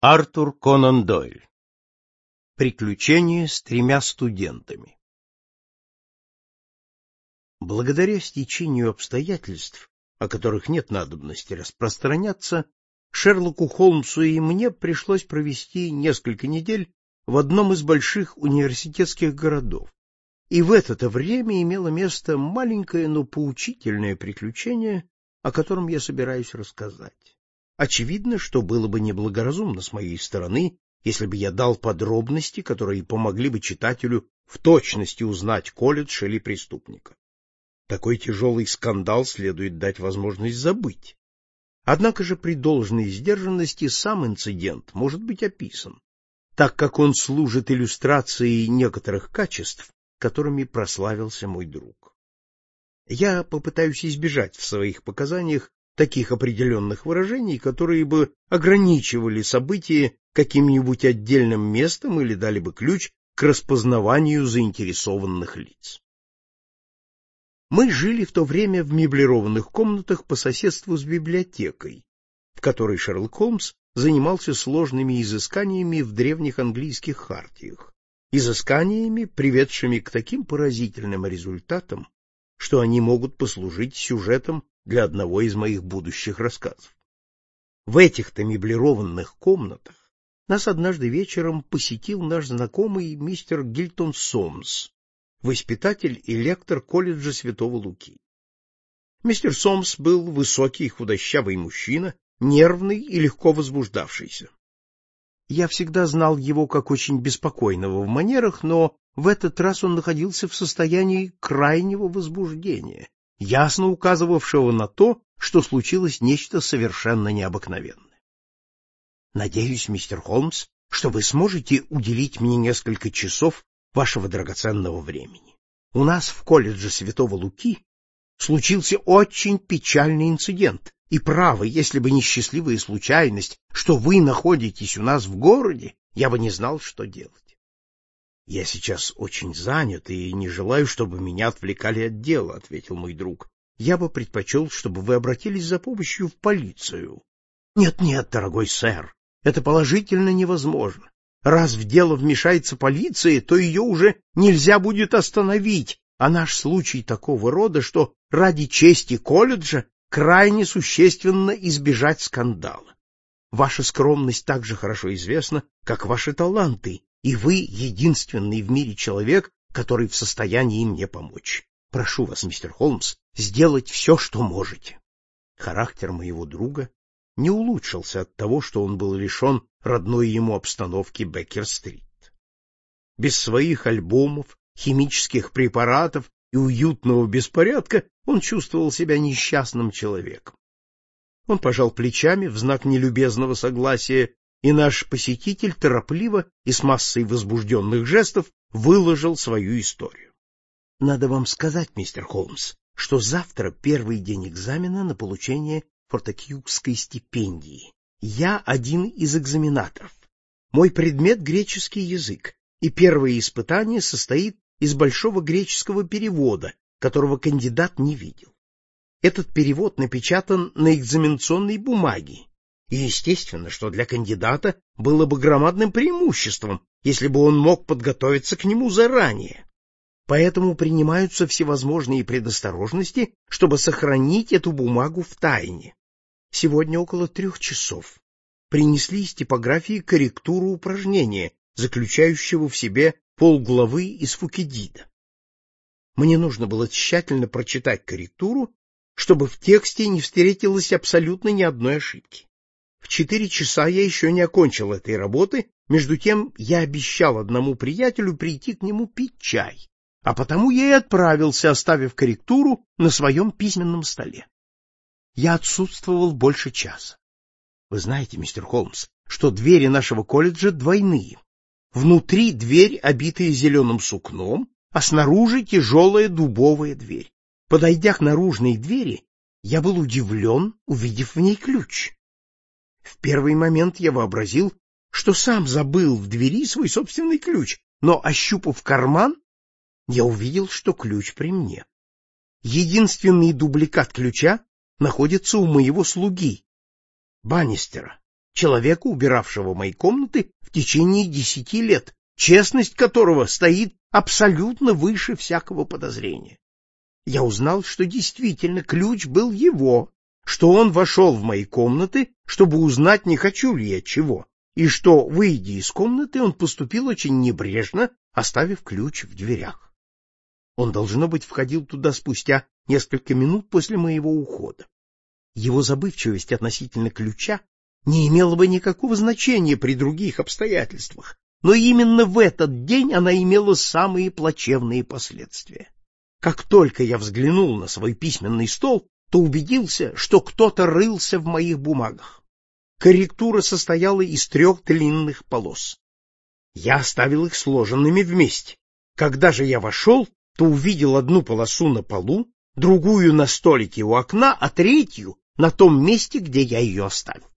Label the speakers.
Speaker 1: Артур Конан Дойль. Приключения с 3 студентами. Благодаря стечению обстоятельств, о которых нет надобности распространяться, Шерлоку Холмсу и мне пришлось провести несколько недель в одном из больших университетских городов. И в это время имело место маленькое, но поучительное приключение, о котором я собираюсь рассказать. Очевидно, что было бы неблагоразумно с моей стороны, если бы я дал подробности, которые помогли бы читателю в точности узнать колледж или преступника. Такой тяжелый скандал следует дать возможность забыть. Однако же при должной сдержанности сам инцидент может быть описан, так как он служит иллюстрацией некоторых качеств, которыми прославился мой друг. Я попытаюсь избежать в своих показаниях таких определенных выражений, которые бы ограничивали события каким-нибудь отдельным местом или дали бы ключ к распознаванию заинтересованных лиц. Мы жили в то время в меблированных комнатах по соседству с библиотекой, в которой Шерлок Холмс занимался сложными изысканиями в древних английских хартиях, изысканиями, приведшими к таким поразительным результатам, что они могут послужить сюжетом для одного из моих будущих рассказов. В этих-то меблированных комнатах нас однажды вечером посетил наш знакомый мистер Гильтон Сомс, воспитатель и лектор колледжа Святого Луки. Мистер Сомс был высокий и худощавый мужчина, нервный и легко возбуждавшийся. Я всегда знал его как очень беспокойного в манерах, но в этот раз он находился в состоянии крайнего возбуждения, ясно указывавшего на то, что случилось нечто совершенно необыкновенное. Надеюсь, мистер Холмс, что вы сможете уделить мне несколько часов вашего драгоценного времени. У нас в колледже Святого Луки случился очень печальный инцидент, и право, если бы не счастливая случайность, что вы находитесь у нас в городе, я бы не знал, что делать. Я сейчас очень занят и не желаю, чтобы меня отвлекали от дела, ответил мой друг. Я бы предпочел, чтобы вы обратились за помощью в полицию. Нет, дорогой сэр, это положительно невозможно. Раз в дело вмешается полиция, то ее уже нельзя будет остановить, а наш случай такого рода, что ради чести колледжа крайне существенно избежать скандала. Ваша скромность так же хорошо известна, как ваши таланты, и вы единственный в мире человек, который в состоянии мне помочь. Прошу вас, мистер Холмс, сделать все, что можете. Характер моего друга не улучшился от того, что он был лишен родной ему обстановки Беккер-стрит. Без своих альбомов, химических препаратов и уютного беспорядка он чувствовал себя несчастным человеком. Он пожал плечами в знак нелюбезного согласия, и наш посетитель торопливо и с массой возбужденных жестов выложил свою историю. Надо вам сказать, мистер Холмс, что завтра первый день экзамена на получение фортекьюгской стипендии. Я один из экзаменаторов. Мой предмет — греческий язык, и первое испытание состоит из большого греческого перевода, которого кандидат не видел. Этот перевод напечатан на экзаменационной бумаге, и естественно, что для кандидата было бы громадным преимуществом, если бы он мог подготовиться к нему заранее. Поэтому принимаются всевозможные предосторожности, чтобы сохранить эту бумагу в тайне. Сегодня около 3 часов принесли из типографии корректуру упражнения, заключающего в себе полглавы из Фукидида. Мне нужно было тщательно прочитать корректуру, чтобы в тексте не встретилось абсолютно ни одной ошибки. В 4 часа я еще не окончил этой работы, между тем я обещал одному приятелю прийти к нему пить чай, а потому я и отправился, оставив корректуру на своем письменном столе. Я отсутствовал больше часа. Вы знаете, мистер Холмс, что двери нашего колледжа двойные. Внутри дверь, обитая зеленым сукном, а снаружи тяжелая дубовая дверь. Подойдя к наружной двери, я был удивлен, увидев в ней ключ. В первый момент я вообразил, что сам забыл в двери свой собственный ключ, но, ощупав карман, я увидел, что ключ при мне. Единственный дубликат ключа находится у моего слуги, Баннистера, человека, убиравшего мои комнаты в течение 10 лет, честность которого стоит абсолютно выше всякого подозрения. Я узнал, что действительно ключ был его, что он вошел в мои комнаты, чтобы узнать, не хочу ли я чего, и что, выйдя из комнаты, он поступил очень небрежно, оставив ключ в дверях. Он, должно быть, входил туда спустя несколько минут после моего ухода. Его забывчивость относительно ключа не имела бы никакого значения при других обстоятельствах, но именно в этот день она имела самые плачевные последствия. Как только я взглянул на свой письменный стол, то убедился, что кто-то рылся в моих бумагах. Корректура состояла из 3 длинных полос. Я оставил их сложенными вместе. Когда же я вошел, то увидел одну полосу на полу, другую на столике у окна, а третью на том месте, где я ее оставил.